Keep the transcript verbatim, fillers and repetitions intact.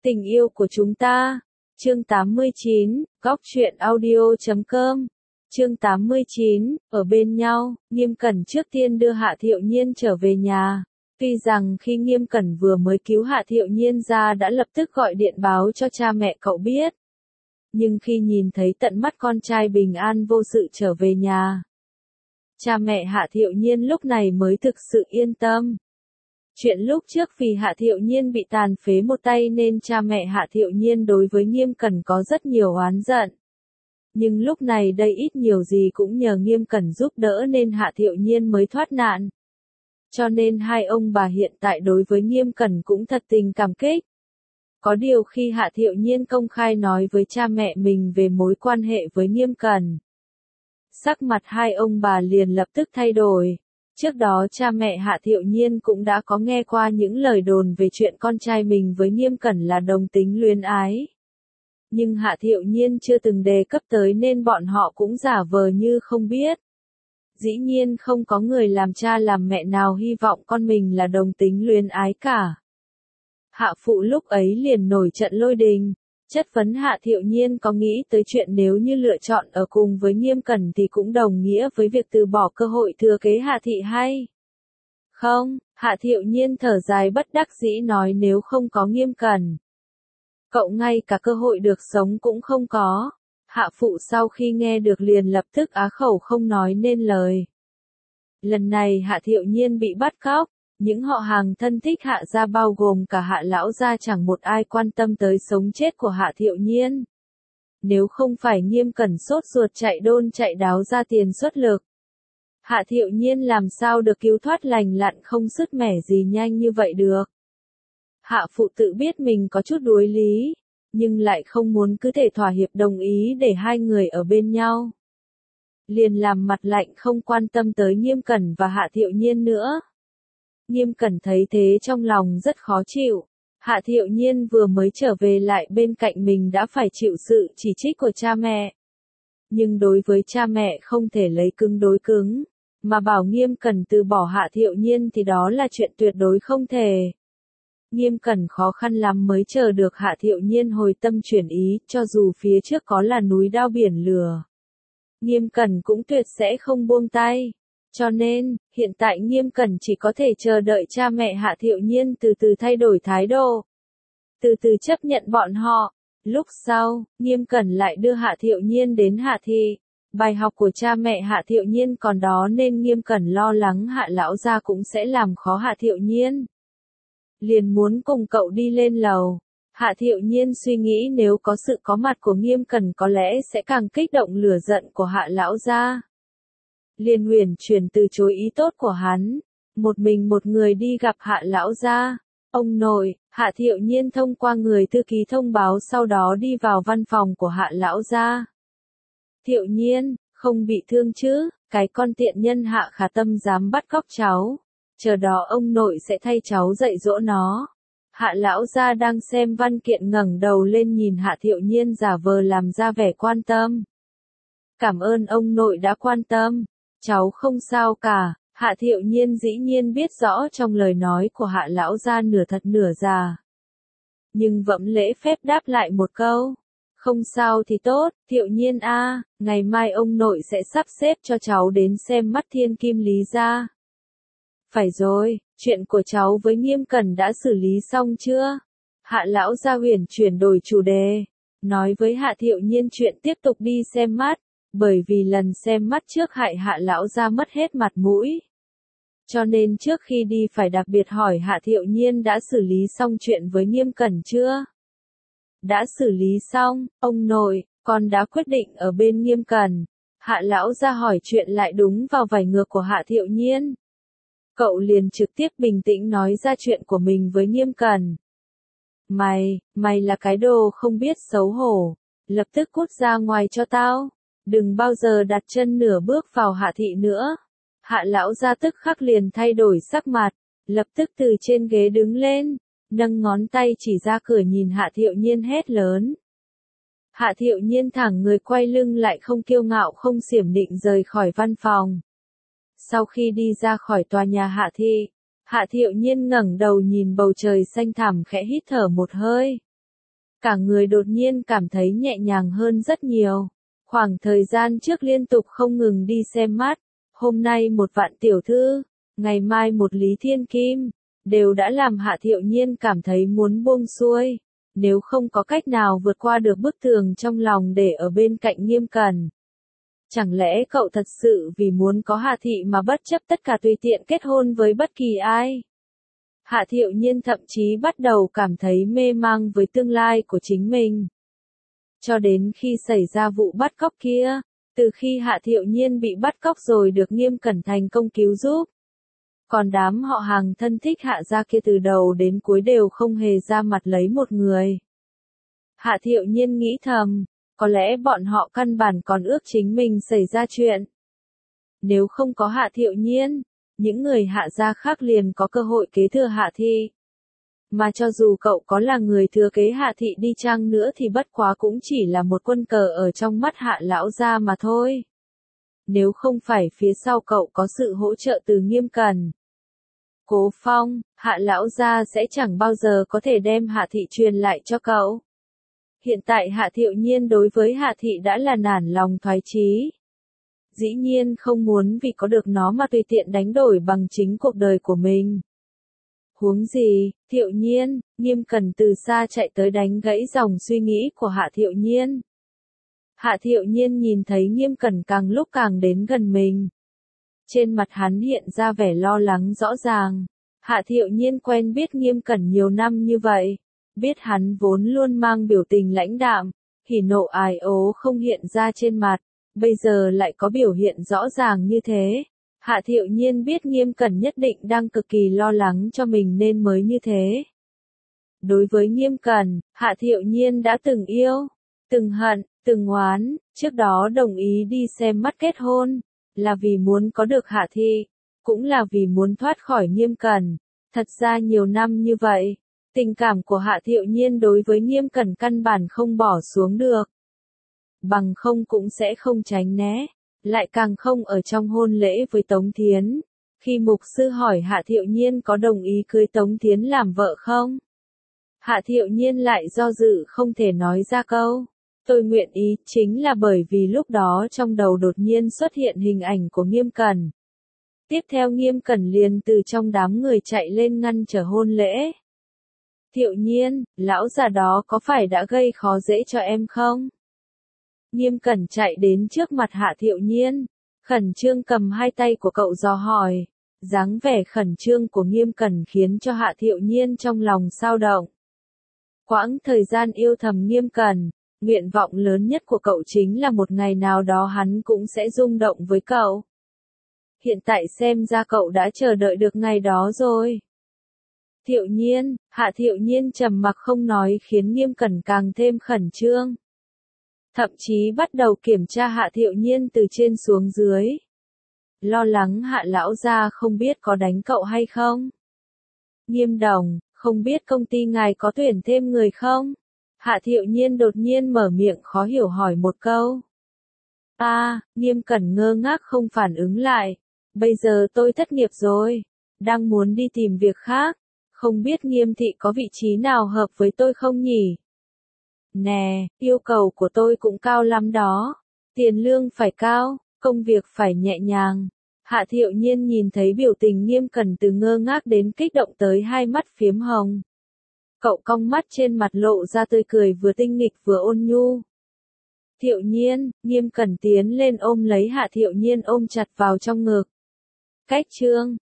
Tình yêu của chúng ta. Chương tám mươi chín, góc truyện audio chấm com. Chương tám mươi chín, ở bên nhau, Nghiêm Cẩn trước tiên đưa Hạ Thiệu Nhiên trở về nhà. Tuy rằng khi Nghiêm Cẩn vừa mới cứu Hạ Thiệu Nhiên ra đã lập tức gọi điện báo cho cha mẹ cậu biết. Nhưng khi nhìn thấy tận mắt con trai bình an vô sự trở về nhà, cha mẹ Hạ Thiệu Nhiên lúc này mới thực sự yên tâm. Chuyện lúc trước vì Hạ Thiệu Nhiên bị tàn phế một tay nên cha mẹ Hạ Thiệu Nhiên đối với Nghiêm Cẩn có rất nhiều oán giận. Nhưng lúc này đây ít nhiều gì cũng nhờ Nghiêm Cẩn giúp đỡ nên Hạ Thiệu Nhiên mới thoát nạn. Cho nên hai ông bà hiện tại đối với Nghiêm Cẩn cũng thật tình cảm kích. Có điều khi Hạ Thiệu Nhiên công khai nói với cha mẹ mình về mối quan hệ với Nghiêm Cẩn, sắc mặt hai ông bà liền lập tức thay đổi. Trước đó cha mẹ Hạ Thiệu Nhiên cũng đã có nghe qua những lời đồn về chuyện con trai mình với Nghiêm Cẩn là đồng tính luyến ái. Nhưng Hạ Thiệu Nhiên chưa từng đề cấp tới nên bọn họ cũng giả vờ như không biết. Dĩ nhiên không có người làm cha làm mẹ nào hy vọng con mình là đồng tính luyến ái cả. Hạ phụ lúc ấy liền nổi trận lôi đình, chất vấn Hạ Thiệu Nhiên có nghĩ tới chuyện nếu như lựa chọn ở cùng với Nghiêm Cẩn thì cũng đồng nghĩa với việc từ bỏ cơ hội thừa kế Hạ Thị hay? Không, Hạ Thiệu Nhiên thở dài bất đắc dĩ nói nếu không có Nghiêm Cẩn, cậu ngay cả cơ hội được sống cũng không có. Hạ phụ sau khi nghe được liền lập tức á khẩu không nói nên lời. Lần này Hạ Thiệu Nhiên bị bắt cóc. Những họ hàng thân thích Hạ gia bao gồm cả Hạ lão gia chẳng một ai quan tâm tới sống chết của Hạ Thiệu Nhiên. Nếu không phải Nghiêm Cẩn sốt ruột chạy đôn chạy đáo ra tiền xuất lực, Hạ Thiệu Nhiên làm sao được cứu thoát lành lặn không sứt mẻ gì nhanh như vậy được. Hạ phụ tự biết mình có chút đuối lý, nhưng lại không muốn cứ thể thỏa hiệp đồng ý để hai người ở bên nhau. Liền làm mặt lạnh không quan tâm tới Nghiêm Cẩn và Hạ Thiệu Nhiên nữa. Nghiêm Cẩn thấy thế trong lòng rất khó chịu. Hạ Thiệu Nhiên vừa mới trở về lại bên cạnh mình đã phải chịu sự chỉ trích của cha mẹ. Nhưng đối với cha mẹ không thể lấy cứng đối cứng, mà bảo Nghiêm Cẩn từ bỏ Hạ Thiệu Nhiên thì đó là chuyện tuyệt đối không thể. Nghiêm Cẩn khó khăn lắm mới chờ được Hạ Thiệu Nhiên hồi tâm chuyển ý, cho dù phía trước có là núi đao biển lửa, Nghiêm Cẩn cũng tuyệt sẽ không buông tay. Cho nên, hiện tại Nghiêm Cẩn chỉ có thể chờ đợi cha mẹ Hạ Thiệu Nhiên từ từ thay đổi thái độ, từ từ chấp nhận bọn họ. Lúc sau, Nghiêm Cẩn lại đưa Hạ Thiệu Nhiên đến Hạ Thị. Bài học của cha mẹ Hạ Thiệu Nhiên còn đó nên Nghiêm Cẩn lo lắng Hạ lão gia cũng sẽ làm khó Hạ Thiệu Nhiên. Liền muốn cùng cậu đi lên lầu. Hạ Thiệu Nhiên suy nghĩ nếu có sự có mặt của Nghiêm Cẩn có lẽ sẽ càng kích động lửa giận của Hạ lão gia. Liền uyển chuyển từ chối ý tốt của hắn, một mình một người đi gặp Hạ lão gia. Ông nội, Hạ Thiệu Nhiên thông qua người thư ký thông báo sau đó đi vào văn phòng của Hạ lão gia. Thiệu Nhiên, không bị thương chứ? Cái con tiện nhân Hạ Khả Tâm dám bắt cóc cháu. Chờ đó ông nội sẽ thay cháu dạy dỗ nó. Hạ lão gia đang xem văn kiện ngẩng đầu lên nhìn Hạ Thiệu Nhiên giả vờ làm ra vẻ quan tâm. Cảm ơn ông nội đã quan tâm. Cháu không sao cả. Hạ Thiệu Nhiên dĩ nhiên biết rõ trong lời nói của Hạ lão gia nửa thật nửa giả. Nhưng vẫn lễ phép đáp lại một câu. Không sao thì tốt, Thiệu Nhiên a, ngày mai ông nội sẽ sắp xếp cho cháu đến xem mắt Thiên Kim Lý gia. Phải rồi, chuyện của cháu với Nghiêm Cẩn đã xử lý xong chưa? Hạ lão gia huyền chuyển đổi chủ đề, nói với Hạ Thiệu Nhiên chuyện tiếp tục đi xem mắt, bởi vì lần xem mắt trước hại Hạ lão gia mất hết mặt mũi. Cho nên trước khi đi phải đặc biệt hỏi Hạ Thiệu Nhiên đã xử lý xong chuyện với Nghiêm Cẩn chưa? Đã xử lý xong, ông nội, con đã quyết định ở bên Nghiêm Cẩn. Hạ lão gia hỏi chuyện lại đúng vào vảy ngược của Hạ Thiệu Nhiên. Cậu liền trực tiếp bình tĩnh nói ra chuyện của mình với Nghiêm Cẩn. Mày, mày là cái đồ không biết xấu hổ. Lập tức cút ra ngoài cho tao. Đừng bao giờ đặt chân nửa bước vào Hạ Thị nữa. Hạ lão gia tức khắc liền thay đổi sắc mặt. Lập tức từ trên ghế đứng lên. Nâng ngón tay chỉ ra cửa nhìn Hạ Thiệu Nhiên hét lớn. Hạ Thiệu Nhiên thẳng người quay lưng lại không kiêu ngạo không xiểm định rời khỏi văn phòng. Sau khi đi ra khỏi tòa nhà Hạ Thị, Hạ Thiệu Nhiên ngẩng đầu nhìn bầu trời xanh thẳm khẽ hít thở một hơi. cả người đột nhiên cảm thấy nhẹ nhàng hơn rất nhiều. Khoảng thời gian trước liên tục không ngừng đi xem mắt, hôm nay một Vạn tiểu thư, ngày mai một Lý Thiên Kim, đều đã làm Hạ Thiệu Nhiên cảm thấy muốn buông xuôi, nếu không có cách nào vượt qua được bức tường trong lòng để ở bên cạnh Nghiêm Cẩn. Chẳng lẽ cậu thật sự vì muốn có Hạ Thị mà bất chấp tất cả tùy tiện kết hôn với bất kỳ ai? Hạ Thiệu Nhiên thậm chí bắt đầu cảm thấy mê mang với tương lai của chính mình. Cho đến khi xảy ra vụ bắt cóc kia, từ khi Hạ Thiệu Nhiên bị bắt cóc rồi được Nghiêm Cẩn thành công cứu giúp. Còn đám họ hàng thân thích Hạ gia kia từ đầu đến cuối đều không hề ra mặt lấy một người. Hạ Thiệu Nhiên nghĩ thầm, có lẽ bọn họ căn bản còn ước chính mình xảy ra chuyện. Nếu không có Hạ Thiệu Nhiên, những người Hạ gia khác liền có cơ hội kế thừa Hạ Thị. Mà cho dù cậu có là người thừa kế Hạ Thị đi chăng nữa thì bất quá cũng chỉ là một quân cờ ở trong mắt Hạ lão gia mà thôi. Nếu không phải phía sau cậu có sự hỗ trợ từ Nghiêm Cẩn, Cố Phong, Hạ lão gia sẽ chẳng bao giờ có thể đem Hạ Thị truyền lại cho cậu. Hiện tại Hạ Thiệu Nhiên đối với Hạ Thị đã là nản lòng thoái chí. Dĩ nhiên không muốn vì có được nó mà tùy tiện đánh đổi bằng chính cuộc đời của mình. Huống gì, Thiệu Nhiên, Nghiêm Cẩn từ xa chạy tới đánh gãy dòng suy nghĩ của Hạ Thiệu Nhiên. Hạ Thiệu Nhiên nhìn thấy Nghiêm Cẩn càng lúc càng đến gần mình. Trên mặt hắn hiện ra vẻ lo lắng rõ ràng. Hạ Thiệu Nhiên quen biết Nghiêm Cẩn nhiều năm như vậy, biết hắn vốn luôn mang biểu tình lãnh đạm, hỉ nộ ái ố không hiện ra trên mặt, bây giờ lại có biểu hiện rõ ràng như thế. Hạ Thiệu Nhiên biết Nghiêm Cẩn nhất định đang cực kỳ lo lắng cho mình nên mới như thế. Đối với Nghiêm Cẩn, Hạ Thiệu Nhiên đã từng yêu, từng hận, từng oán, trước đó đồng ý đi xem mắt kết hôn, là vì muốn có được Hạ Thị, cũng là vì muốn thoát khỏi Nghiêm Cẩn. Thật ra nhiều năm như vậy, tình cảm của Hạ Thiệu Nhiên đối với Nghiêm Cẩn căn bản không bỏ xuống được. Bằng không cũng sẽ không tránh né, lại càng không ở trong hôn lễ với Tống Thiến. Khi mục sư hỏi Hạ Thiệu Nhiên có đồng ý cưới Tống Thiến làm vợ không? Hạ Thiệu Nhiên lại do dự không thể nói ra câu. Tôi nguyện ý, chính là bởi vì lúc đó trong đầu đột nhiên xuất hiện hình ảnh của Nghiêm Cẩn. Tiếp theo Nghiêm Cẩn liền từ trong đám người chạy lên ngăn trở hôn lễ. Thiệu Nhiên, lão già đó có phải đã gây khó dễ cho em không? Nghiêm Cẩn chạy đến trước mặt Hạ Thiệu Nhiên, khẩn trương cầm hai tay của cậu dò hỏi. Dáng vẻ khẩn trương của Nghiêm Cẩn khiến cho Hạ Thiệu Nhiên trong lòng xao động. Quãng thời gian yêu thầm Nghiêm Cẩn, nguyện vọng lớn nhất của cậu chính là một ngày nào đó hắn cũng sẽ rung động với cậu. Hiện tại xem ra cậu đã chờ đợi được ngày đó rồi. Thiệu Nhiên, Hạ Thiệu Nhiên trầm mặc không nói khiến Nghiêm Cẩn càng thêm khẩn trương. Thậm chí bắt đầu kiểm tra Hạ Thiệu Nhiên từ trên xuống dưới. Lo lắng Hạ lão gia không biết có đánh cậu hay không. Nghiêm đồng, không biết công ty ngài có tuyển thêm người không? Hạ Thiệu Nhiên đột nhiên mở miệng khó hiểu hỏi một câu. A, à, Nghiêm Cẩn ngơ ngác không phản ứng lại. Bây giờ tôi thất nghiệp rồi, đang muốn đi tìm việc khác, không biết Nghiêm thị có vị trí nào hợp với tôi không nhỉ? Nè, yêu cầu của tôi cũng cao lắm đó, tiền lương phải cao, công việc phải nhẹ nhàng. Hạ Thiệu Nhiên nhìn thấy biểu tình Nghiêm Cẩn từ ngơ ngác đến kích động tới hai mắt phiếm hồng. Cậu cong mắt trên mặt lộ ra tươi cười vừa tinh nghịch vừa ôn nhu. Thiệu Nhiên, Nghiêm Cẩn tiến lên ôm lấy Hạ Thiệu Nhiên ôm chặt vào trong ngực. Cách chương